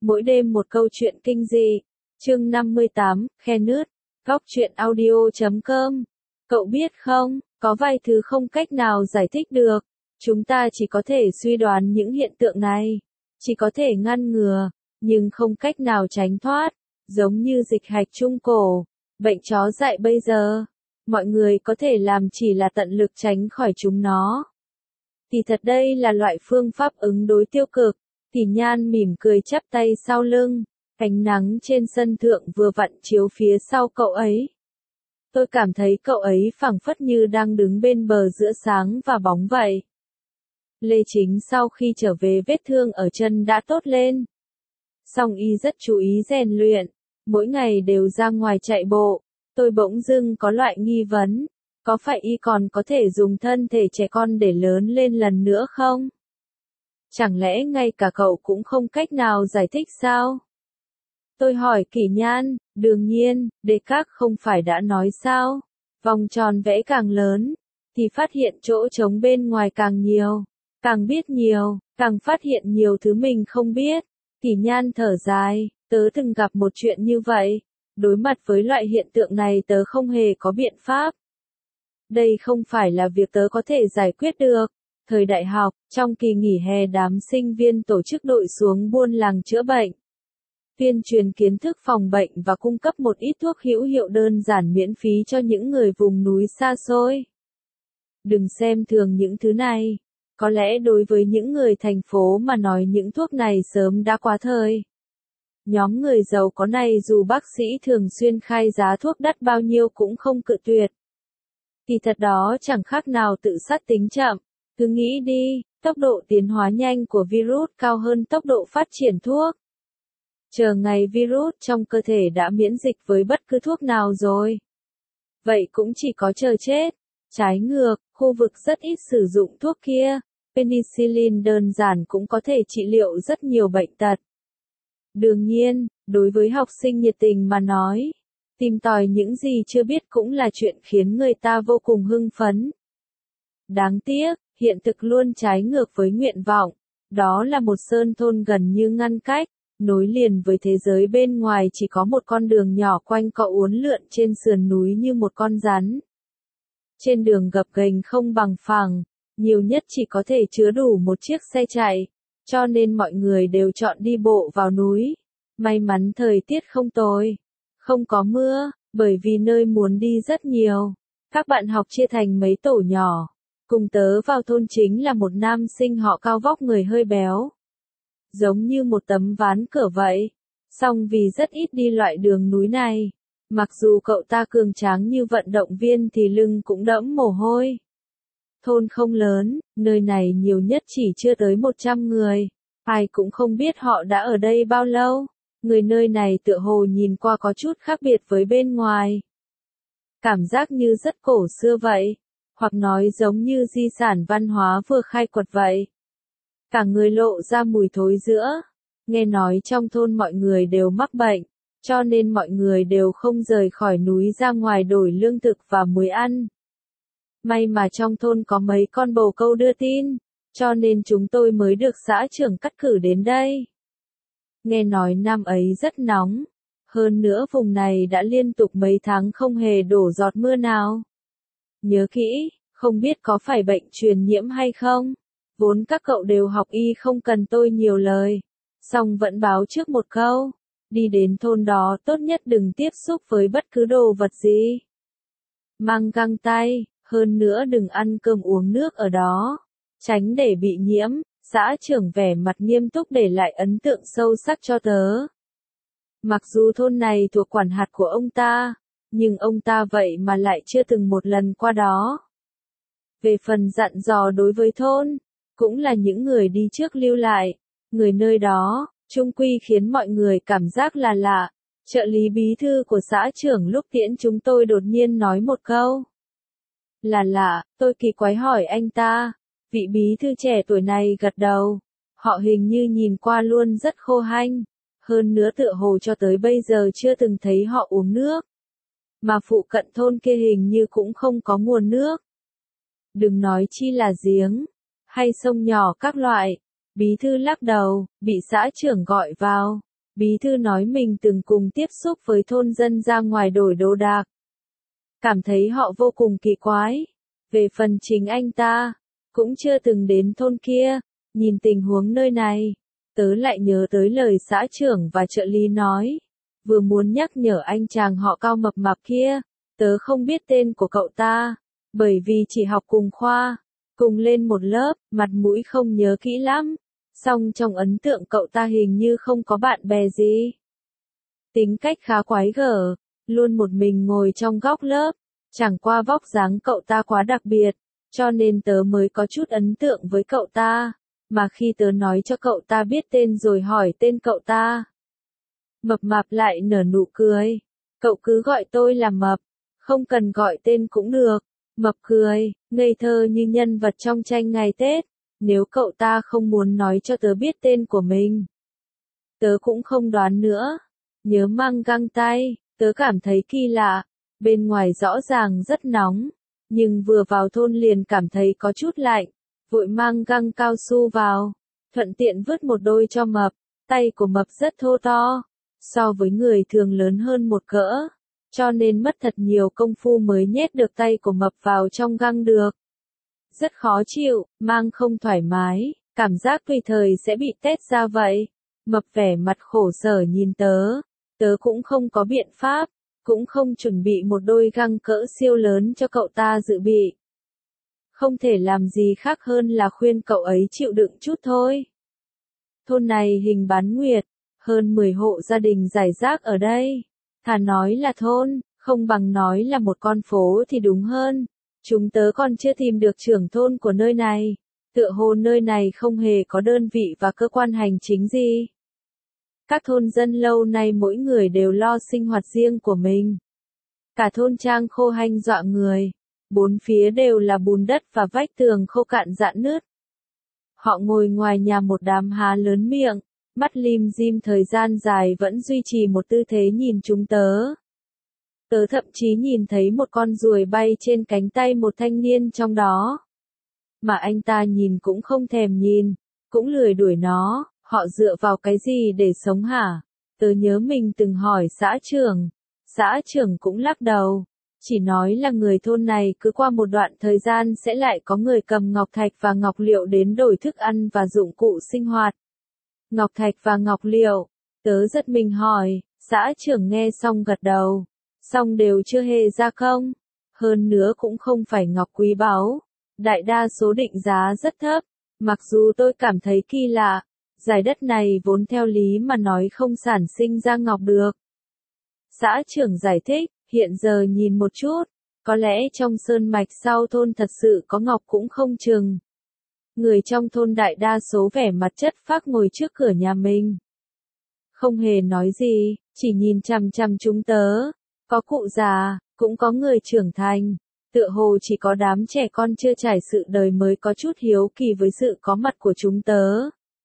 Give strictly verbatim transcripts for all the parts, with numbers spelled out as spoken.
Mỗi đêm một câu chuyện kinh dị. Chương năm mươi tám, khe nứt. Góc truyện audio chấm com. Cậu biết không, có vài thứ không cách nào giải thích được. Chúng ta chỉ có thể suy đoán những hiện tượng này, chỉ có thể ngăn ngừa, nhưng không cách nào tránh thoát. Giống như dịch hạch trung cổ, bệnh chó dại bây giờ, mọi người có thể làm chỉ là tận lực tránh khỏi chúng nó. Thì thật đây là loại phương pháp ứng đối tiêu cực. Thì Nhan mỉm cười chắp tay sau lưng, ánh nắng trên sân thượng vừa vặn chiếu phía sau cậu ấy. Tôi cảm thấy cậu ấy phảng phất như đang đứng bên bờ giữa sáng và bóng vậy. Lê Chính sau khi trở về vết thương ở chân đã tốt lên. Song y rất chú ý rèn luyện, mỗi ngày đều ra ngoài chạy bộ. Tôi bỗng dưng có loại nghi vấn, có phải y còn có thể dùng thân thể trẻ con để lớn lên lần nữa không? Chẳng lẽ ngay cả cậu cũng không cách nào giải thích sao? Tôi hỏi Kỷ Nhan, đương nhiên, Descartes không phải đã nói sao? Vòng tròn vẽ càng lớn, thì phát hiện chỗ trống bên ngoài càng nhiều. Càng biết nhiều, càng phát hiện nhiều thứ mình không biết. Kỷ Nhan thở dài, tớ từng gặp một chuyện như vậy. Đối mặt với loại hiện tượng này tớ không hề có biện pháp. Đây không phải là việc tớ có thể giải quyết được. Thời đại học, trong kỳ nghỉ hè đám sinh viên tổ chức đội xuống buôn làng chữa bệnh. Tuyên truyền kiến thức phòng bệnh và cung cấp một ít thuốc hữu hiệu đơn giản miễn phí cho những người vùng núi xa xôi. Đừng xem thường những thứ này. Có lẽ đối với những người thành phố mà nói những thuốc này sớm đã quá thời. Nhóm người giàu có này dù bác sĩ thường xuyên khai giá thuốc đắt bao nhiêu cũng không cự tuyệt. Thì thật đó chẳng khác nào tự sát tính chậm. Cứ nghĩ đi, tốc độ tiến hóa nhanh của virus cao hơn tốc độ phát triển thuốc. Chờ ngày virus trong cơ thể đã miễn dịch với bất cứ thuốc nào rồi. Vậy cũng chỉ có chờ chết. Trái ngược, khu vực rất ít sử dụng thuốc kia, penicillin đơn giản cũng có thể trị liệu rất nhiều bệnh tật. Đương nhiên, đối với học sinh nhiệt tình mà nói, tìm tòi những gì chưa biết cũng là chuyện khiến người ta vô cùng hưng phấn. Đáng tiếc, hiện thực luôn trái ngược với nguyện vọng. Đó là một sơn thôn gần như ngăn cách, nối liền với thế giới bên ngoài chỉ có một con đường nhỏ quanh co uốn lượn trên sườn núi như một con rắn. Trên đường gập ghềnh không bằng phẳng, nhiều nhất chỉ có thể chứa đủ một chiếc xe chạy, cho nên mọi người đều chọn đi bộ vào núi. May mắn thời tiết không tồi, không có mưa, bởi vì nơi muốn đi rất nhiều. Các bạn học chia thành mấy tổ nhỏ. Cùng tớ vào thôn chính là một nam sinh họ cao vóc người hơi béo. Giống như một tấm ván cửa vậy. Song vì rất ít đi loại đường núi này. Mặc dù cậu ta cường tráng như vận động viên thì lưng cũng đẫm mồ hôi. Thôn không lớn, nơi này nhiều nhất chỉ chưa tới một trăm người. Ai cũng không biết họ đã ở đây bao lâu. Người nơi này tựa hồ nhìn qua có chút khác biệt với bên ngoài. Cảm giác như rất cổ xưa vậy. Hoặc nói giống như di sản văn hóa vừa khai quật vậy. Cả người lộ ra mùi thối giữa. Nghe nói trong thôn mọi người đều mắc bệnh, cho nên mọi người đều không rời khỏi núi ra ngoài đổi lương thực và muối ăn. May mà trong thôn có mấy con bồ câu đưa tin, cho nên chúng tôi mới được xã trưởng cắt cử đến đây. Nghe nói năm ấy rất nóng, hơn nữa vùng này đã liên tục mấy tháng không hề đổ giọt mưa nào. Nhớ kỹ, không biết có phải bệnh truyền nhiễm hay không? Vốn các cậu đều học y không cần tôi nhiều lời. Song vẫn báo trước một câu. Đi đến thôn đó tốt nhất đừng tiếp xúc với bất cứ đồ vật gì. Mang găng tay, hơn nữa đừng ăn cơm uống nước ở đó. Tránh để bị nhiễm, xã trưởng vẻ mặt nghiêm túc để lại ấn tượng sâu sắc cho tớ. Mặc dù thôn này thuộc quản hạt của ông ta, nhưng ông ta vậy mà lại chưa từng một lần qua đó. Về phần dặn dò đối với thôn, cũng là những người đi trước lưu lại, người nơi đó, chung quy khiến mọi người cảm giác là lạ. Trợ lý bí thư của xã trưởng lúc tiễn chúng tôi đột nhiên nói một câu. Là lạ, tôi kỳ quái hỏi anh ta, vị bí thư trẻ tuổi này gật đầu. Họ hình như nhìn qua luôn rất khô hanh, hơn nữa tựa hồ cho tới bây giờ chưa từng thấy họ uống nước. Mà phụ cận thôn kia hình như cũng không có nguồn nước. Đừng nói chi là giếng, hay sông nhỏ các loại. Bí thư lắc đầu, bị xã trưởng gọi vào. Bí thư nói mình từng cùng tiếp xúc với thôn dân ra ngoài đổi đồ đạc. Cảm thấy họ vô cùng kỳ quái. Về phần chính anh ta, cũng chưa từng đến thôn kia, nhìn tình huống nơi này, tớ lại nhớ tới lời xã trưởng và trợ lý nói. Vừa muốn nhắc nhở anh chàng họ cao mập mạp kia, tớ không biết tên của cậu ta, bởi vì chỉ học cùng khoa, cùng lên một lớp, mặt mũi không nhớ kỹ lắm. Song trong ấn tượng cậu ta hình như không có bạn bè gì. Tính cách khá quái gở, luôn một mình ngồi trong góc lớp, chẳng qua vóc dáng cậu ta quá đặc biệt, cho nên tớ mới có chút ấn tượng với cậu ta, mà khi tớ nói cho cậu ta biết tên rồi hỏi tên cậu ta. Mập mạp lại nở nụ cười, cậu cứ gọi tôi là Mập, không cần gọi tên cũng được. Mập cười, ngây thơ như nhân vật trong tranh ngày Tết. Nếu cậu ta không muốn nói cho tớ biết tên của mình, tớ cũng không đoán nữa. Nhớ mang găng tay, tớ cảm thấy kỳ lạ. Bên ngoài rõ ràng rất nóng, nhưng vừa vào thôn liền cảm thấy có chút lạnh. Vội mang găng cao su vào, thuận tiện vứt một đôi cho Mập. Tay của Mập rất thô to, so với người thường lớn hơn một cỡ, cho nên mất thật nhiều công phu mới nhét được tay của Mập vào trong găng được. Rất khó chịu, mang không thoải mái, cảm giác tùy thời sẽ bị tét ra vậy. Mập vẻ mặt khổ sở nhìn tớ, tớ cũng không có biện pháp, cũng không chuẩn bị một đôi găng cỡ siêu lớn cho cậu ta dự bị. Không thể làm gì khác hơn là khuyên cậu ấy chịu đựng chút thôi. Thôn này hình bán nguyệt, hơn mười hộ gia đình rải rác ở đây. Thà nói là thôn, không bằng nói là một con phố thì đúng hơn. Chúng tớ còn chưa tìm được trưởng thôn của nơi này. Tựa hồ nơi này không hề có đơn vị và cơ quan hành chính gì. Các thôn dân lâu nay mỗi người đều lo sinh hoạt riêng của mình. Cả thôn trang khô hanh dọa người. Bốn phía đều là bùn đất và vách tường khô cạn rạn nứt. Họ ngồi ngoài nhà một đám há lớn miệng, mắt lim dim thời gian dài vẫn duy trì một tư thế nhìn chúng tớ. Tớ thậm chí nhìn thấy một con ruồi bay trên cánh tay một thanh niên trong đó. Mà anh ta nhìn cũng không thèm nhìn, cũng lười đuổi nó, họ dựa vào cái gì để sống hả? Tớ nhớ mình từng hỏi xã trưởng, xã trưởng cũng lắc đầu, chỉ nói là người thôn này cứ qua một đoạn thời gian sẽ lại có người cầm ngọc thạch và ngọc liệu đến đổi thức ăn và dụng cụ sinh hoạt. Ngọc thạch và ngọc liệu, tớ giật mình hỏi, xã trưởng nghe xong gật đầu. Xong đều chưa hề ra công, hơn nữa cũng không phải ngọc quý báu, đại đa số định giá rất thấp, mặc dù tôi cảm thấy kỳ lạ, giải đất này vốn theo lý mà nói không sản sinh ra ngọc được. Xã trưởng giải thích, hiện giờ nhìn một chút, có lẽ trong sơn mạch sau thôn thật sự có ngọc cũng không chừng. Người trong thôn đại đa số vẻ mặt chất phác ngồi trước cửa nhà mình. Không hề nói gì, chỉ nhìn chằm chằm chúng tớ. Có cụ già, cũng có người trưởng thành, tựa hồ chỉ có đám trẻ con chưa trải sự đời mới có chút hiếu kỳ với sự có mặt của chúng tớ.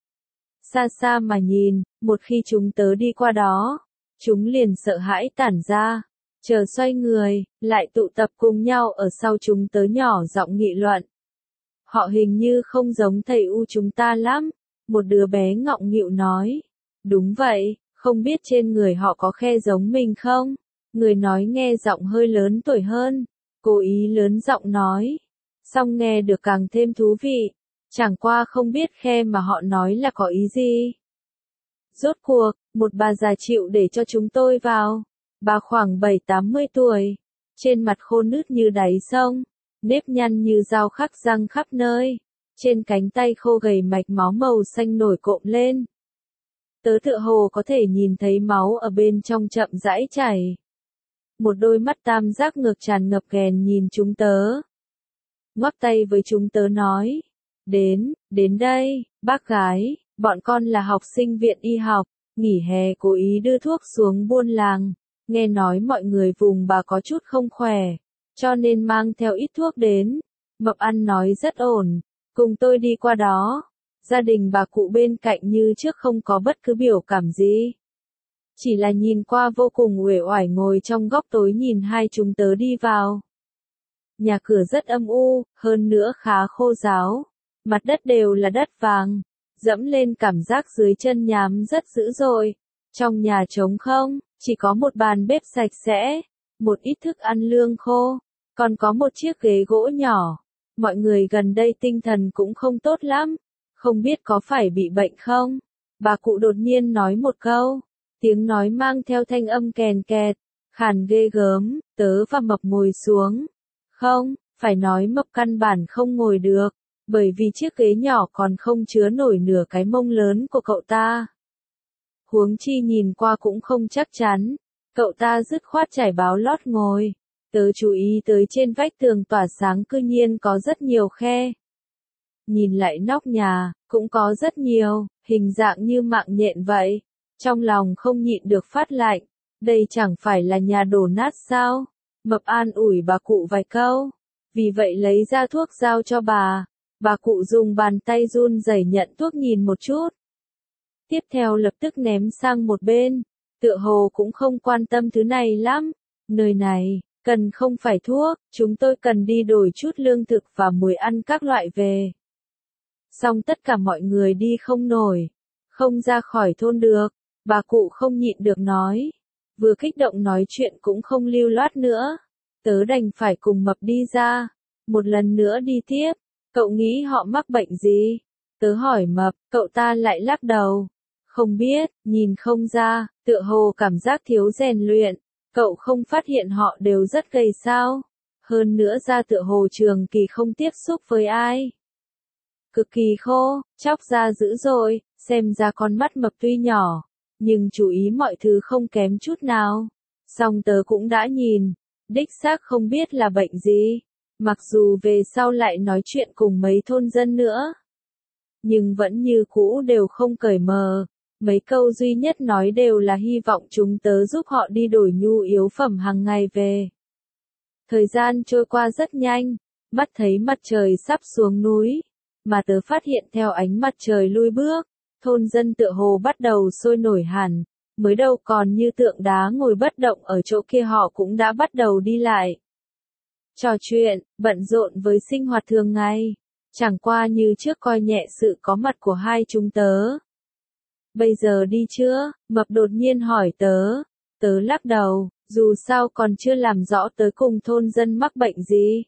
Xa xa mà nhìn, một khi chúng tớ đi qua đó, chúng liền sợ hãi tản ra, chờ xoay người, lại tụ tập cùng nhau ở sau chúng tớ nhỏ giọng nghị luận. Họ hình như không giống thầy U chúng ta lắm, một đứa bé ngọng nghịu nói. Đúng vậy, không biết trên người họ có khe giống mình không? Người nói nghe giọng hơi lớn tuổi hơn, cố ý lớn giọng nói, xong nghe được càng thêm thú vị, chẳng qua không biết khe mà họ nói là có ý gì. Rốt cuộc, một bà già chịu để cho chúng tôi vào, bà khoảng bảy tám mươi tuổi, trên mặt khô nứt như đáy sông, nếp nhăn như dao khắc răng khắp nơi, trên cánh tay khô gầy mạch máu màu xanh nổi cộm lên. Tớ tựa hồ có thể nhìn thấy máu ở bên trong chậm rãi chảy. Một đôi mắt tam giác ngược tràn ngập ghèn nhìn chúng tớ. Ngoắc tay với chúng tớ nói. Đến, đến đây, bác gái, bọn con là học sinh viện y học, nghỉ hè cố ý đưa thuốc xuống buôn làng. Nghe nói mọi người vùng bà có chút không khỏe, cho nên mang theo ít thuốc đến. Mập ăn nói rất ổn, cùng tôi đi qua đó. Gia đình bà cụ bên cạnh như trước không có bất cứ biểu cảm gì. Chỉ là nhìn qua vô cùng uể oải ngồi trong góc tối nhìn hai chúng tớ đi vào. Nhà cửa rất âm u, hơn nữa khá khô ráo. Mặt đất đều là đất vàng, dẫm lên cảm giác dưới chân nhám rất dữ dội. Trong nhà trống không, chỉ có một bàn bếp sạch sẽ, một ít thức ăn lương khô, còn có một chiếc ghế gỗ nhỏ. Mọi người gần đây tinh thần cũng không tốt lắm, không biết có phải bị bệnh không? Bà cụ đột nhiên nói một câu, tiếng nói mang theo thanh âm kèn kẹt, khàn ghê gớm, tớ và Mập ngồi xuống. Không, phải nói Mập căn bản không ngồi được, bởi vì chiếc ghế nhỏ còn không chứa nổi nửa cái mông lớn của cậu ta. Huống chi nhìn qua cũng không chắc chắn, cậu ta dứt khoát trải báo lót ngồi. Tớ chú ý tới trên vách tường tỏa sáng cư nhiên có rất nhiều khe. Nhìn lại nóc nhà, cũng có rất nhiều, hình dạng như mạng nhện vậy. Trong lòng không nhịn được phát lạnh, đây chẳng phải là nhà đổ nát sao? Mập an ủi bà cụ vài câu, vì vậy lấy ra thuốc giao cho bà. Bà cụ dùng bàn tay run rẩy nhận thuốc nhìn một chút. Tiếp theo lập tức ném sang một bên, tựa hồ cũng không quan tâm thứ này lắm. Nơi này, cần không phải thuốc, chúng tôi cần đi đổi chút lương thực và muối ăn các loại về. Xong tất cả mọi người đi không nổi, không ra khỏi thôn được, bà cụ không nhịn được nói. Vừa kích động nói chuyện cũng không lưu loát nữa. Tớ đành phải cùng Mập đi ra, một lần nữa đi tiếp. Cậu nghĩ họ mắc bệnh gì? Tớ hỏi Mập, cậu ta lại lắc đầu. Không biết, nhìn không ra, tựa hồ cảm giác thiếu rèn luyện. Cậu không phát hiện họ đều rất gầy sao? Hơn nữa da tựa hồ trường kỳ không tiếp xúc với ai. Cực kỳ khô, chóc da dữ dội, xem ra con mắt Mập tuy nhỏ, nhưng chú ý mọi thứ không kém chút nào. Song tớ cũng đã nhìn, đích xác không biết là bệnh gì. Mặc dù về sau lại nói chuyện cùng mấy thôn dân nữa, nhưng vẫn như cũ đều không cởi mở. Mấy câu duy nhất nói đều là hy vọng chúng tớ giúp họ đi đổi nhu yếu phẩm hàng ngày về. Thời gian trôi qua rất nhanh, mắt thấy mặt trời sắp xuống núi, mà tớ phát hiện theo ánh mặt trời lui bước, thôn dân tựa hồ bắt đầu sôi nổi hẳn, mới đầu còn như tượng đá ngồi bất động ở chỗ kia họ cũng đã bắt đầu đi lại. Trò chuyện, bận rộn với sinh hoạt thường ngày, chẳng qua như trước coi nhẹ sự có mặt của hai chúng tớ. Bây giờ đi chưa? Mập đột nhiên hỏi tớ. Tớ lắc đầu, dù sao còn chưa làm rõ tới cùng thôn dân mắc bệnh gì.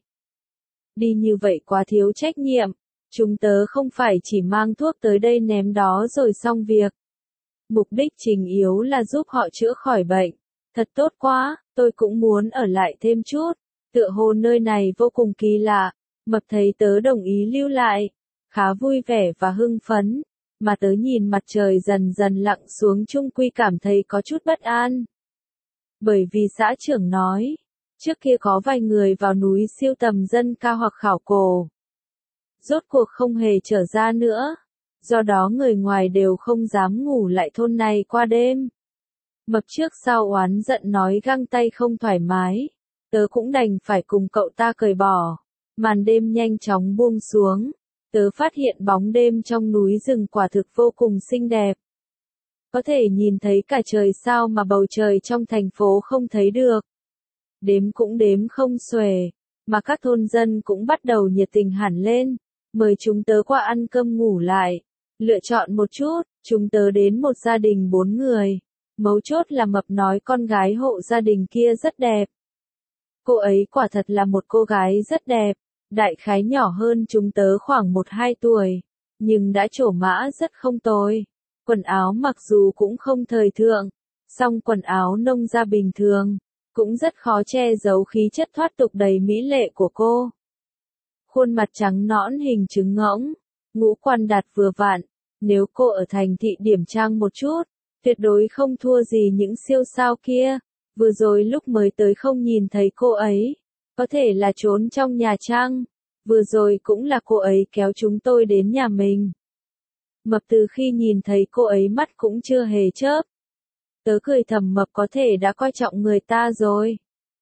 Đi như vậy quá thiếu trách nhiệm, chúng tớ không phải chỉ mang thuốc tới đây ném đó rồi xong việc. Mục đích chính yếu là giúp họ chữa khỏi bệnh. Thật tốt quá, tôi cũng muốn ở lại thêm chút. Tựa hồ nơi này vô cùng kỳ lạ. Mập thấy tớ đồng ý lưu lại, khá vui vẻ và hưng phấn. Mà tớ nhìn mặt trời dần dần lặn xuống chung quy cảm thấy có chút bất an. Bởi vì xã trưởng nói, trước kia có vài người vào núi siêu tầm dân ca hoặc khảo cổ. Rốt cuộc không hề trở ra nữa. Do đó người ngoài đều không dám ngủ lại thôn này qua đêm. Mập trước sau oán giận nói găng tay không thoải mái. Tớ cũng đành phải cùng cậu ta cởi bỏ. Màn đêm nhanh chóng buông xuống. Tớ phát hiện bóng đêm trong núi rừng quả thực vô cùng xinh đẹp. Có thể nhìn thấy cả trời sao mà bầu trời trong thành phố không thấy được. Đếm cũng đếm không xuể, mà các thôn dân cũng bắt đầu nhiệt tình hẳn lên, mời chúng tớ qua ăn cơm ngủ lại. Lựa chọn một chút, chúng tớ đến một gia đình bốn người. Mấu chốt là Mập nói con gái hộ gia đình kia rất đẹp. Cô ấy quả thật là một cô gái rất đẹp. Đại khái nhỏ hơn chúng tớ khoảng một hai tuổi, nhưng đã trổ mã rất không tồi. Quần áo mặc dù cũng không thời thượng, song quần áo nông gia bình thường, cũng rất khó che giấu khí chất thoát tục đầy mỹ lệ của cô. Khuôn mặt trắng nõn hình trứng ngỗng, ngũ quan đạt vừa vặn, nếu cô ở thành thị điểm trang một chút, tuyệt đối không thua gì những siêu sao kia. Vừa rồi lúc mới tới không nhìn thấy cô ấy. Có thể là trốn trong nhà trang, vừa rồi cũng là cô ấy kéo chúng tôi đến nhà mình. Mập từ khi nhìn thấy cô ấy mắt cũng chưa hề chớp. Tớ cười thầm Mập có thể đã coi trọng người ta rồi.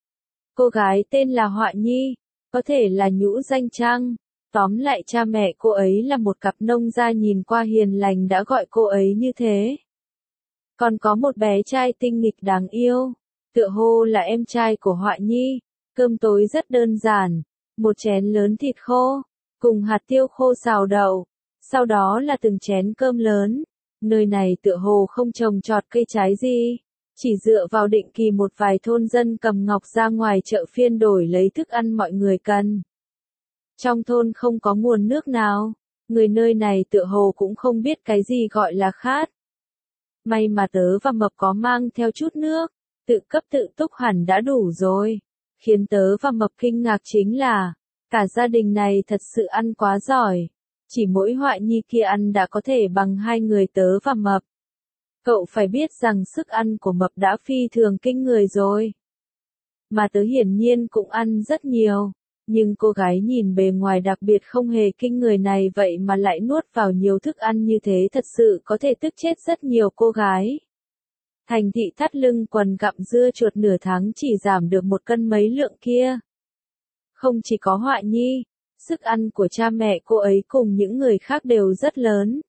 Cô gái tên là Họa Nhi, có thể là nhũ danh trang. Tóm lại cha mẹ cô ấy là một cặp nông gia nhìn qua hiền lành đã gọi cô ấy như thế. Còn có một bé trai tinh nghịch đáng yêu, tựa hồ là em trai của Họa Nhi. Cơm tối rất đơn giản, một chén lớn thịt khô, cùng hạt tiêu khô xào đậu, sau đó là từng chén cơm lớn, Nơi này tựa hồ không trồng trọt cây trái gì, chỉ dựa vào định kỳ một vài thôn dân cầm ngọc ra ngoài chợ phiên đổi lấy thức ăn mọi người cần. Trong thôn không có nguồn nước nào, người nơi này tựa hồ cũng không biết cái gì gọi là khát. May mà tớ và Mập có mang theo chút nước, tự cấp tự túc hẳn đã đủ rồi. Khiến tớ và Mập kinh ngạc chính là, cả gia đình này thật sự ăn quá giỏi. Chỉ mỗi Họa Nhi kia ăn đã có thể bằng hai người tớ và Mập. Cậu phải biết rằng sức ăn của Mập đã phi thường kinh người rồi. Mà tớ hiển nhiên cũng ăn rất nhiều. Nhưng cô gái nhìn bề ngoài đặc biệt không hề kinh người này vậy mà lại nuốt vào nhiều thức ăn như thế thật sự có thể tức chết rất nhiều cô gái. Thành thị thắt lưng quần gặm dưa chuột nửa tháng chỉ giảm được một cân mấy lượng kia. Không chỉ có Họa Nhi, sức ăn của cha mẹ cô ấy cùng những người khác đều rất lớn.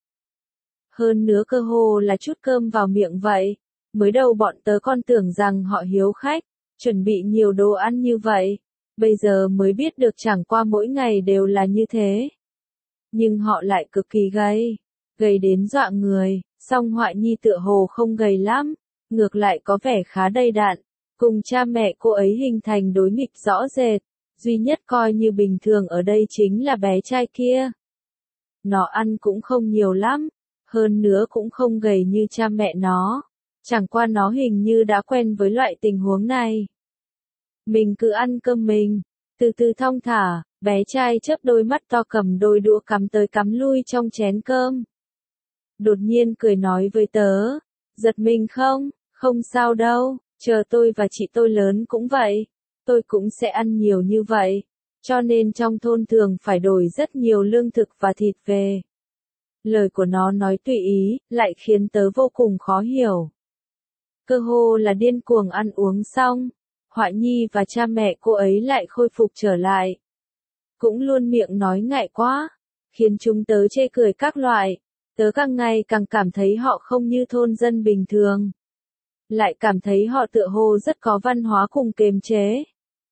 Hơn nữa cơ hồ là chút cơm vào miệng vậy. Mới đầu bọn tớ còn tưởng rằng họ hiếu khách, chuẩn bị nhiều đồ ăn như vậy. Bây giờ mới biết được chẳng qua mỗi ngày đều là như thế. Nhưng họ lại cực kỳ gầy, gầy đến dọa người, song Họa Nhi tựa hồ không gầy lắm, ngược lại có vẻ khá đầy đặn, cùng cha mẹ cô ấy hình thành đối nghịch rõ rệt, duy nhất coi như bình thường ở đây chính là bé trai kia. Nó ăn cũng không nhiều lắm, hơn nữa cũng không gầy như cha mẹ nó, chẳng qua nó hình như đã quen với loại tình huống này. Mình cứ ăn cơm mình, từ từ thong thả, bé trai chớp đôi mắt to cầm đôi đũa cắm tới cắm lui trong chén cơm. Đột nhiên cười nói với tớ, giật mình không, không sao đâu, chờ tôi và chị tôi lớn cũng vậy, tôi cũng sẽ ăn nhiều như vậy, cho nên trong thôn thường phải đổi rất nhiều lương thực và thịt về. Lời của nó nói tùy ý, lại khiến tớ vô cùng khó hiểu. Cơ hồ là điên cuồng ăn uống xong. Họa Nhi và cha mẹ cô ấy lại khôi phục trở lại. Cũng luôn miệng nói ngại quá, khiến chúng tớ chê cười các loại. Tớ càng ngày càng cảm thấy họ không như thôn dân bình thường. Lại cảm thấy họ tựa hồ rất có văn hóa cùng kiềm chế.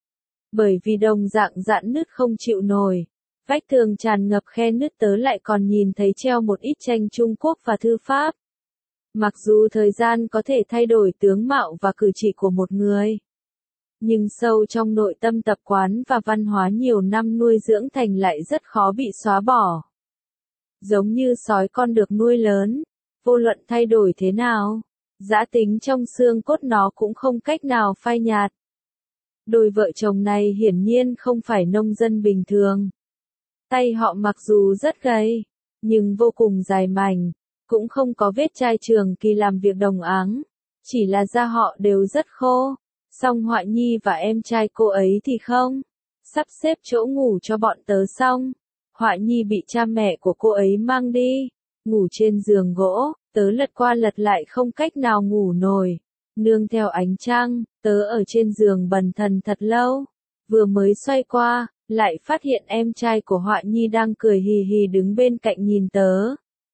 Bởi vì đồng dạng dạn nứt không chịu nổi, vách tường tràn ngập khe nứt tớ lại còn nhìn thấy treo một ít tranh Trung Quốc và thư pháp. Mặc dù thời gian có thể thay đổi tướng mạo và cử chỉ của một người. Nhưng sâu trong nội tâm tập quán và văn hóa nhiều năm nuôi dưỡng thành lại rất khó bị xóa bỏ. Giống như sói con được nuôi lớn, vô luận thay đổi thế nào, dã tính trong xương cốt nó cũng không cách nào phai nhạt. Đôi vợ chồng này hiển nhiên không phải nông dân bình thường. Tay họ mặc dù rất gầy, nhưng vô cùng dài mảnh, cũng không có vết chai trường kỳ làm việc đồng áng, chỉ là da họ đều rất khô. Song Họa Nhi và em trai cô ấy thì không. Sắp xếp chỗ ngủ cho bọn tớ xong. Họa Nhi bị cha mẹ của cô ấy mang đi. Ngủ trên giường gỗ, tớ lật qua lật lại không cách nào ngủ nổi. Nương theo ánh trăng, tớ ở trên giường bần thần thật lâu. Vừa mới xoay qua, lại phát hiện em trai của Họa Nhi đang cười hì hì đứng bên cạnh nhìn tớ.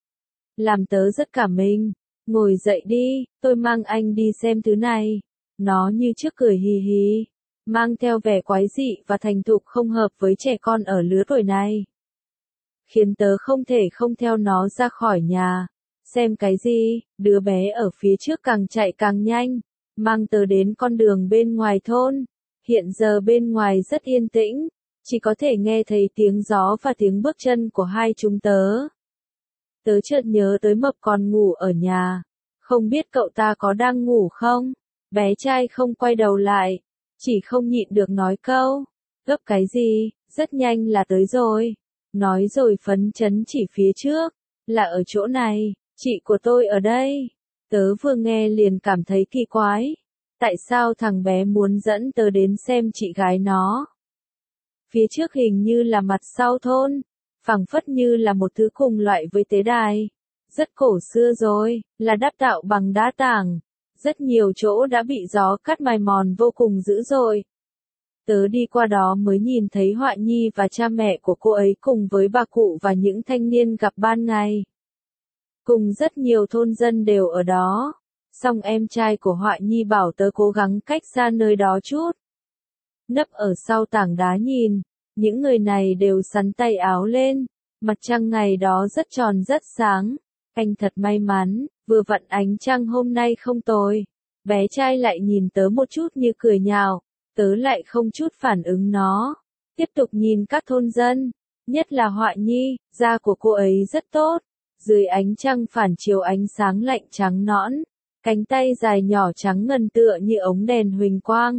Làm tớ rất cảm minh. Ngồi dậy đi, tôi mang anh đi xem thứ này. Nó như trước cười hì hì, mang theo vẻ quái dị và thành thục không hợp với trẻ con ở lứa tuổi này. Khiến tớ không thể không theo nó ra khỏi nhà. Xem cái gì, đứa bé ở phía trước càng chạy càng nhanh, mang tớ đến con đường bên ngoài thôn. Hiện giờ bên ngoài rất yên tĩnh, chỉ có thể nghe thấy tiếng gió và tiếng bước chân của hai chúng tớ. Tớ chợt nhớ tới Mập còn ngủ ở nhà, không biết cậu ta có đang ngủ không? Bé trai không quay đầu lại, chỉ không nhịn được nói câu, gấp cái gì, rất nhanh là tới rồi. Nói rồi phấn chấn chỉ phía trước, là ở chỗ này, chị của tôi ở đây. Tớ vừa nghe liền cảm thấy kỳ quái. Tại sao thằng bé muốn dẫn tớ đến xem chị gái nó? Phía trước hình như là mặt sau thôn, phẳng phất như là một thứ cùng loại với tế đài. Rất cổ xưa rồi, là đắp tạo bằng đá tảng. Rất nhiều chỗ đã bị gió cắt mài mòn vô cùng dữ dội. Tớ đi qua đó mới nhìn thấy Họa Nhi và cha mẹ của cô ấy cùng với bà cụ và những thanh niên gặp ban ngày. Cùng rất nhiều thôn dân đều ở đó. Song em trai của Họa Nhi bảo tớ cố gắng cách xa nơi đó chút. Nấp ở sau tảng đá nhìn, những người này đều sắn tay áo lên. Mặt trăng ngày đó rất tròn rất sáng. Anh thật may mắn, vừa vặn ánh trăng hôm nay không tồi. Bé trai lại nhìn tớ một chút như cười nhạo, tớ lại không chút phản ứng nó. Tiếp tục nhìn các thôn dân, nhất là Họa Nhi, da của cô ấy rất tốt. Dưới ánh trăng phản chiếu ánh sáng lạnh trắng nõn, cánh tay dài nhỏ trắng ngần tựa như ống đèn huỳnh quang.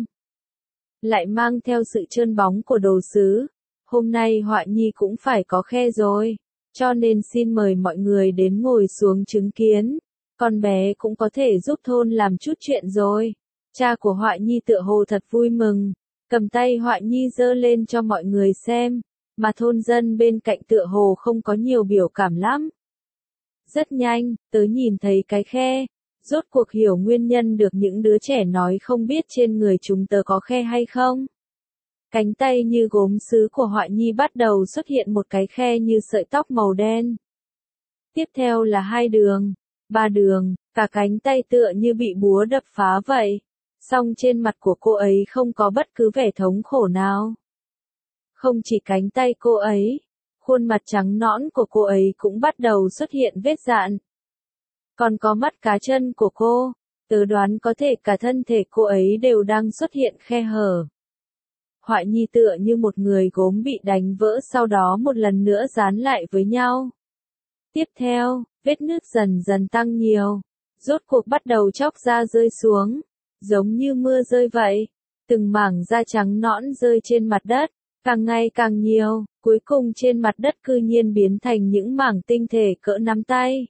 Lại mang theo sự trơn bóng của đồ sứ. Hôm nay Họa Nhi cũng phải có khe rồi, cho nên xin mời mọi người đến ngồi xuống chứng kiến. Con bé cũng có thể giúp thôn làm chút chuyện rồi. Cha của Họa Nhi tựa hồ thật vui mừng, cầm tay Họa Nhi giơ lên cho mọi người xem, mà thôn dân bên cạnh tựa hồ không có nhiều biểu cảm lắm. Rất nhanh, tớ nhìn thấy cái khe, rốt cuộc hiểu nguyên nhân được những đứa trẻ nói không biết trên người chúng tớ có khe hay không. Cánh tay như gốm sứ của Họa Nhi bắt đầu xuất hiện một cái khe như sợi tóc màu đen. Tiếp theo là hai đường, ba đường, cả cánh tay tựa như bị búa đập phá vậy. Song trên mặt của cô ấy không có bất cứ vẻ thống khổ nào. Không chỉ cánh tay cô ấy, khuôn mặt trắng nõn của cô ấy cũng bắt đầu xuất hiện vết dạn. Còn có mắt cá chân của cô, tớ đoán có thể cả thân thể cô ấy đều đang xuất hiện khe hở. Họa Nhi tựa như một người gốm bị đánh vỡ sau đó một lần nữa dán lại với nhau. Tiếp theo, vết nứt dần dần tăng nhiều, rốt cuộc bắt đầu chóc ra rơi xuống, giống như mưa rơi vậy. Từng mảng da trắng nõn rơi trên mặt đất, càng ngày càng nhiều, cuối cùng trên mặt đất cư nhiên biến thành những mảng tinh thể cỡ nắm tay.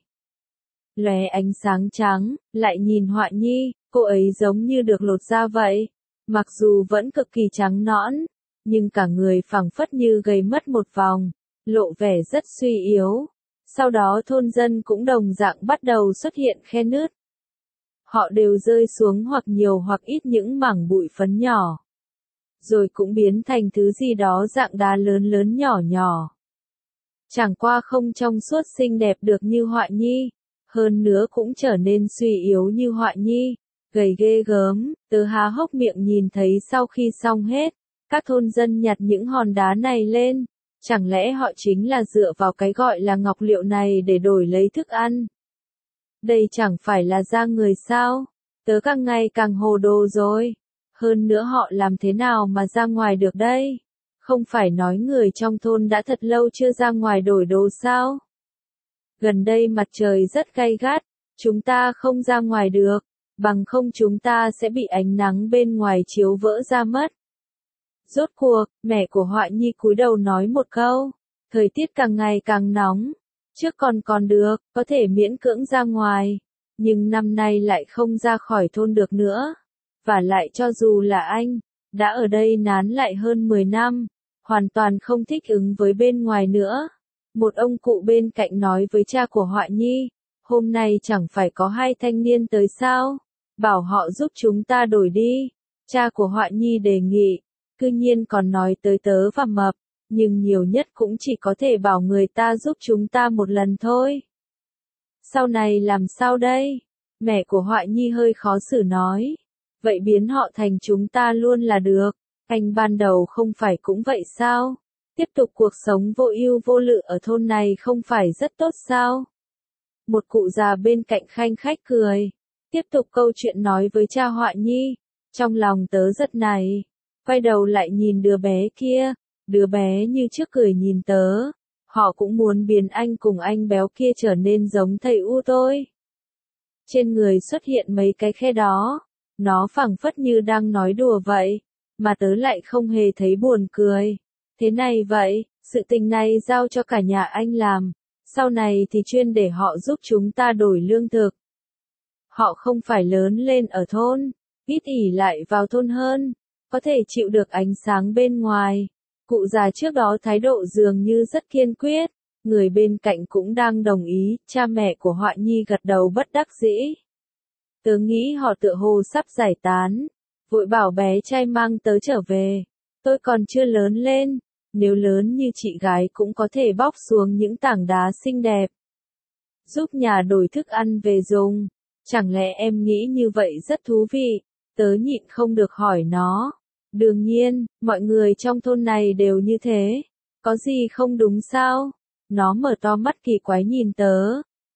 Lóe ánh sáng trắng, lại nhìn Họa Nhi, cô ấy giống như được lột da vậy. Mặc dù vẫn cực kỳ trắng nõn, nhưng cả người phẳng phất như gầy mất một vòng, lộ vẻ rất suy yếu. Sau đó thôn dân cũng đồng dạng bắt đầu xuất hiện khe nứt. Họ đều rơi xuống hoặc nhiều hoặc ít những mảng bụi phấn nhỏ. Rồi cũng biến thành thứ gì đó dạng đá lớn lớn nhỏ nhỏ. Chẳng qua không trong suốt xinh đẹp được như Họa Nhi, hơn nữa cũng trở nên suy yếu như Họa Nhi, gầy ghê gớm. Tớ há hốc miệng nhìn thấy sau khi xong hết, các thôn dân nhặt những hòn đá này lên. Chẳng lẽ họ chính là dựa vào cái gọi là ngọc liệu này để đổi lấy thức ăn? Đây chẳng phải là da người sao? Tớ càng ngày càng hồ đồ rồi. Hơn nữa họ làm thế nào mà ra ngoài được đây? Không phải nói người trong thôn đã thật lâu chưa ra ngoài đổi đồ sao? Gần đây mặt trời rất gay gắt, chúng ta không ra ngoài được, bằng không chúng ta sẽ bị ánh nắng bên ngoài chiếu vỡ ra mất. Rốt cuộc, mẹ của Họa Nhi cúi đầu nói một câu, thời tiết càng ngày càng nóng, trước còn còn được, có thể miễn cưỡng ra ngoài, nhưng năm nay lại không ra khỏi thôn được nữa. Và lại cho dù là anh, đã ở đây nán lại hơn mười năm, hoàn toàn không thích ứng với bên ngoài nữa. Một ông cụ bên cạnh nói với cha của Họa Nhi, hôm nay chẳng phải có hai thanh niên tới sao, bảo họ giúp chúng ta đổi đi. Cha của Họa Nhi đề nghị, cư nhiên còn nói tới tớ và mập, nhưng nhiều nhất cũng chỉ có thể bảo người ta giúp chúng ta một lần thôi. Sau này làm sao đây? Mẹ của Họa Nhi hơi khó xử nói. Vậy biến họ thành chúng ta luôn là được. Anh ban đầu không phải cũng vậy sao? Tiếp tục cuộc sống vô ưu vô lự ở thôn này không phải rất tốt sao? Một cụ già bên cạnh khanh khách cười. Tiếp tục câu chuyện nói với cha Họa Nhi. Trong lòng tớ giật này. Quay đầu lại nhìn đứa bé kia. Đứa bé như trước cười nhìn tớ. Họ cũng muốn biến anh cùng anh béo kia trở nên giống thầy U tôi. Trên người xuất hiện mấy cái khe đó. Nó phảng phất như đang nói đùa vậy. Mà tớ lại không hề thấy buồn cười. Thế này vậy, sự tình này giao cho cả nhà anh làm. Sau này thì chuyên để họ giúp chúng ta đổi lương thực. Họ không phải lớn lên ở thôn, ít ỉ lại vào thôn hơn, có thể chịu được ánh sáng bên ngoài. Cụ già trước đó thái độ dường như rất kiên quyết, người bên cạnh cũng đang đồng ý, cha mẹ của Họa Nhi gật đầu bất đắc dĩ. Tớ nghĩ họ tựa hồ sắp giải tán, vội bảo bé trai mang tớ trở về. Tôi còn chưa lớn lên, nếu lớn như chị gái cũng có thể bóc xuống những tảng đá xinh đẹp. Giúp nhà đổi thức ăn về dùng, chẳng lẽ em nghĩ như vậy rất thú vị, tớ nhịn không được hỏi nó. Đương nhiên, mọi người trong thôn này đều như thế, có gì không đúng sao? Nó mở to mắt kỳ quái nhìn tớ,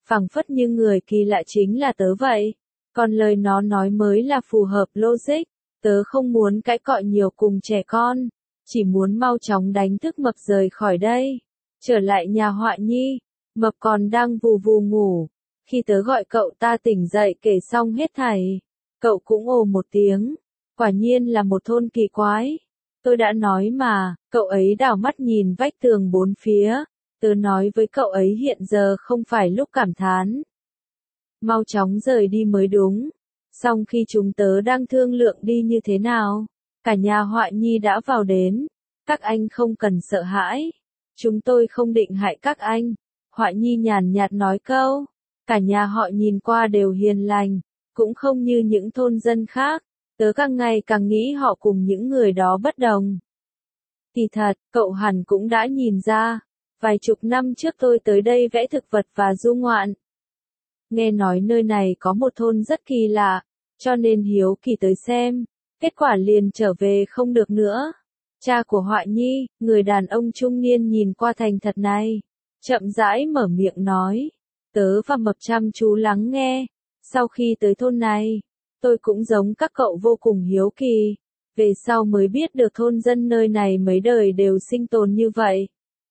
phảng phất như người kỳ lạ chính là tớ vậy. Còn lời nó nói mới là phù hợp logic, tớ không muốn cãi cọ nhiều cùng trẻ con, chỉ muốn mau chóng đánh thức Mập rời khỏi đây. Trở lại nhà họa nhi, Mập còn đang vù vù ngủ. Khi tớ gọi cậu ta tỉnh dậy kể xong hết thảy, cậu cũng ồ một tiếng. Quả nhiên là một thôn kỳ quái. Tôi đã nói mà, cậu ấy đảo mắt nhìn vách tường bốn phía. Tớ nói với cậu ấy hiện giờ không phải lúc cảm thán. Mau chóng rời đi mới đúng. Xong khi chúng tớ đang thương lượng đi như thế nào, cả nhà họa nhi đã vào đến. Các anh không cần sợ hãi. Chúng tôi không định hại các anh. Họa nhi nhàn nhạt nói câu. Cả nhà họ nhìn qua đều hiền lành, cũng không như những thôn dân khác. Tớ càng ngày càng nghĩ họ cùng những người đó bất đồng. Kỳ thật, cậu hẳn cũng đã nhìn ra. Vài chục năm trước tôi tới đây vẽ thực vật và du ngoạn. Nghe nói nơi này có một thôn rất kỳ lạ, cho nên hiếu kỳ tới xem. Kết quả liền trở về không được nữa. Cha của họa nhi, người đàn ông trung niên nhìn qua thành thật này, chậm rãi mở miệng nói. Tớ và Mập chăm chú lắng nghe. Sau khi tới thôn này, tôi cũng giống các cậu vô cùng hiếu kỳ. Về sau mới biết được thôn dân nơi này mấy đời đều sinh tồn như vậy.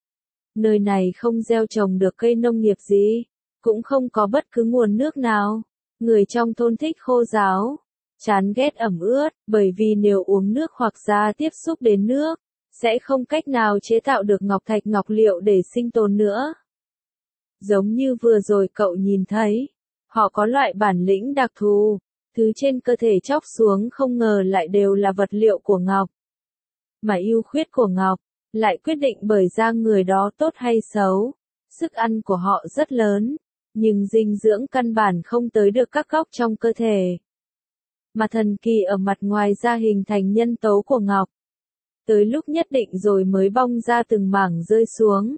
Nơi này không gieo trồng được cây nông nghiệp gì, cũng không có bất cứ nguồn nước nào. Người trong thôn thích khô ráo, chán ghét ẩm ướt, bởi vì nếu uống nước hoặc da tiếp xúc đến nước, sẽ không cách nào chế tạo được ngọc thạch ngọc liệu để sinh tồn nữa. Giống như vừa rồi cậu nhìn thấy, họ có loại bản lĩnh đặc thù, thứ trên cơ thể chóc xuống không ngờ lại đều là vật liệu của ngọc. Mà ưu khuyết của ngọc, lại quyết định bởi da người đó tốt hay xấu. Sức ăn của họ rất lớn, nhưng dinh dưỡng căn bản không tới được các góc trong cơ thể. Mà thần kỳ ở mặt ngoài da hình thành nhân tố của ngọc. Tới lúc nhất định rồi mới bong ra từng mảng rơi xuống.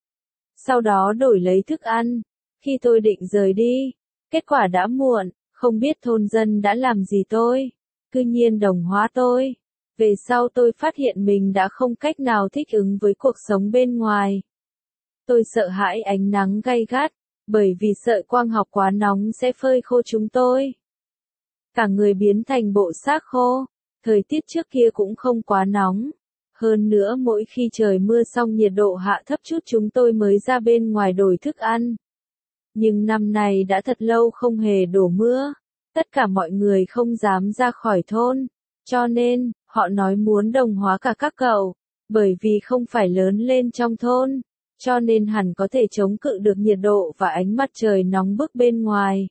Sau đó đổi lấy thức ăn. Khi tôi định rời đi, kết quả đã muộn, không biết thôn dân đã làm gì tôi. Cư nhiên đồng hóa tôi. Về sau tôi phát hiện mình đã không cách nào thích ứng với cuộc sống bên ngoài. Tôi sợ hãi ánh nắng gay gắt, bởi vì sợi quang học quá nóng sẽ phơi khô chúng tôi. Cả người biến thành bộ xác khô. Thời tiết trước kia cũng không quá nóng. Hơn nữa mỗi khi trời mưa xong nhiệt độ hạ thấp chút chúng tôi mới ra bên ngoài đổi thức ăn. Nhưng năm này đã thật lâu không hề đổ mưa. Tất cả mọi người không dám ra khỏi thôn. Cho nên, họ nói muốn đồng hóa cả các cậu. Bởi vì không phải lớn lên trong thôn. Cho nên hẳn có thể chống cự được nhiệt độ và ánh mặt trời nóng bức bên ngoài.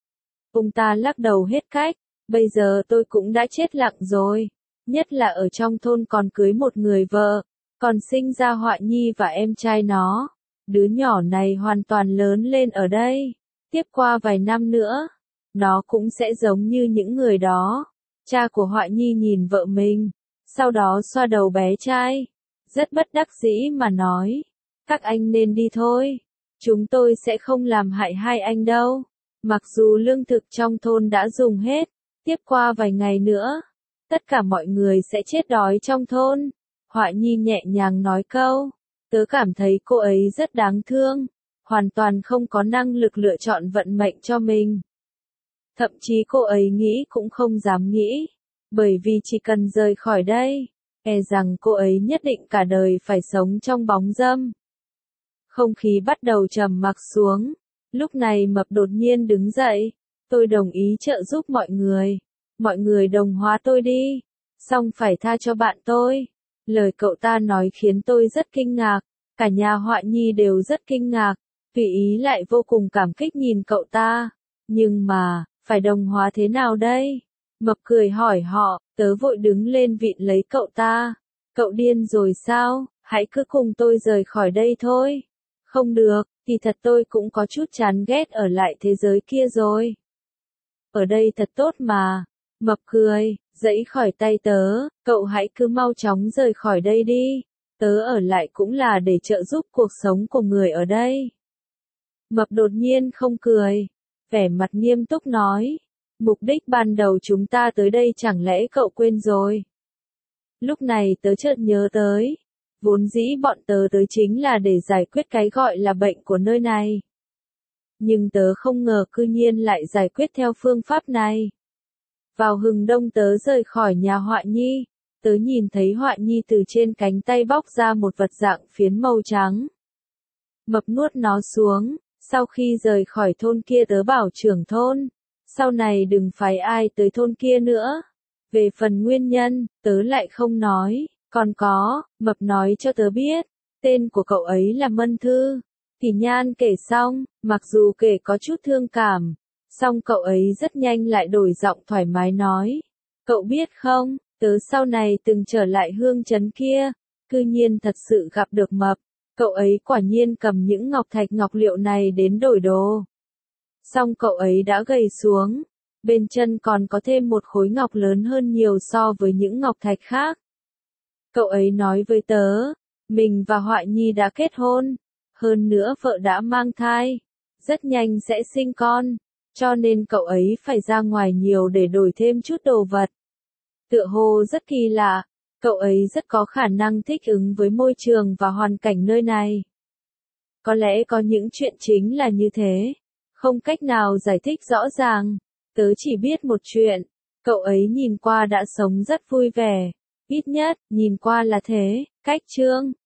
Ông ta lắc đầu hết cách. Bây giờ tôi cũng đã chết lặng rồi. Nhất là ở trong thôn còn cưới một người vợ. Còn sinh ra họa nhi và em trai nó. Đứa nhỏ này hoàn toàn lớn lên ở đây. Tiếp qua vài năm nữa, nó cũng sẽ giống như những người đó. Cha của họa nhi nhìn vợ mình. Sau đó xoa đầu bé trai. Rất bất đắc dĩ mà nói. Các anh nên đi thôi. Chúng tôi sẽ không làm hại hai anh đâu. Mặc dù lương thực trong thôn đã dùng hết. Tiếp qua vài ngày nữa, tất cả mọi người sẽ chết đói trong thôn. Họa nhi nhẹ nhàng nói câu. Tớ cảm thấy cô ấy rất đáng thương. Hoàn toàn không có năng lực lựa chọn vận mệnh cho mình. Thậm chí cô ấy nghĩ cũng không dám nghĩ. Bởi vì chỉ cần rời khỏi đây, e rằng cô ấy nhất định cả đời phải sống trong bóng râm. Không khí bắt đầu trầm mặc xuống. Lúc này Mập đột nhiên đứng dậy. Tôi đồng ý trợ giúp mọi người. Mọi người đồng hóa tôi đi. Xong phải tha cho bạn tôi. Lời cậu ta nói khiến tôi rất kinh ngạc. Cả nhà họa nhi đều rất kinh ngạc. Tùy ý lại vô cùng cảm kích nhìn cậu ta. Nhưng mà, phải đồng hóa thế nào đây? Mập cười hỏi họ. Tớ vội đứng lên vịn lấy cậu ta. Cậu điên rồi sao? Hãy cứ cùng tôi rời khỏi đây thôi. Không được, thì thật tôi cũng có chút chán ghét ở lại thế giới kia rồi. Ở đây thật tốt mà. Mập cười, giãy khỏi tay tớ, cậu hãy cứ mau chóng rời khỏi đây đi. Tớ ở lại cũng là để trợ giúp cuộc sống của người ở đây. Mập đột nhiên không cười, vẻ mặt nghiêm túc nói. Mục đích ban đầu chúng ta tới đây chẳng lẽ cậu quên rồi? Lúc này tớ chợt nhớ tới. Vốn dĩ bọn tớ tới chính là để giải quyết cái gọi là bệnh của nơi này. nhưng tớ không ngờ cư nhiên lại giải quyết theo phương pháp này. Vào hừng đông tớ rời khỏi nhà họa nhi, tớ nhìn thấy họa nhi từ trên cánh tay bóc ra một vật dạng phiến màu trắng. Mập nuốt nó xuống, sau khi rời khỏi thôn kia tớ bảo trưởng thôn, sau này đừng phái ai tới thôn kia nữa. Về phần nguyên nhân, tớ lại không nói, còn có, mập nói cho tớ biết, tên của cậu ấy là Mân Thư. Thì Nhan kể xong, mặc dù kể có chút thương cảm, song cậu ấy rất nhanh lại đổi giọng thoải mái nói, cậu biết không, tớ sau này từng trở lại hương trấn kia, cư nhiên thật sự gặp được mập, cậu ấy quả nhiên cầm những ngọc thạch ngọc liệu này đến đổi đồ. Song cậu ấy đã gầy xuống, bên chân còn có thêm một khối ngọc lớn hơn nhiều so với những ngọc thạch khác. Cậu ấy nói với tớ, mình và họa nhi đã kết hôn, hơn nữa vợ đã mang thai, rất nhanh sẽ sinh con, cho nên cậu ấy phải ra ngoài nhiều để đổi thêm chút đồ vật. Tựa hồ rất kỳ lạ, cậu ấy rất có khả năng thích ứng với môi trường và hoàn cảnh nơi này. Có lẽ có những chuyện chính là như thế, không cách nào giải thích rõ ràng, tớ chỉ biết một chuyện, cậu ấy nhìn qua đã sống rất vui vẻ, ít nhất, nhìn qua là thế, cách chương.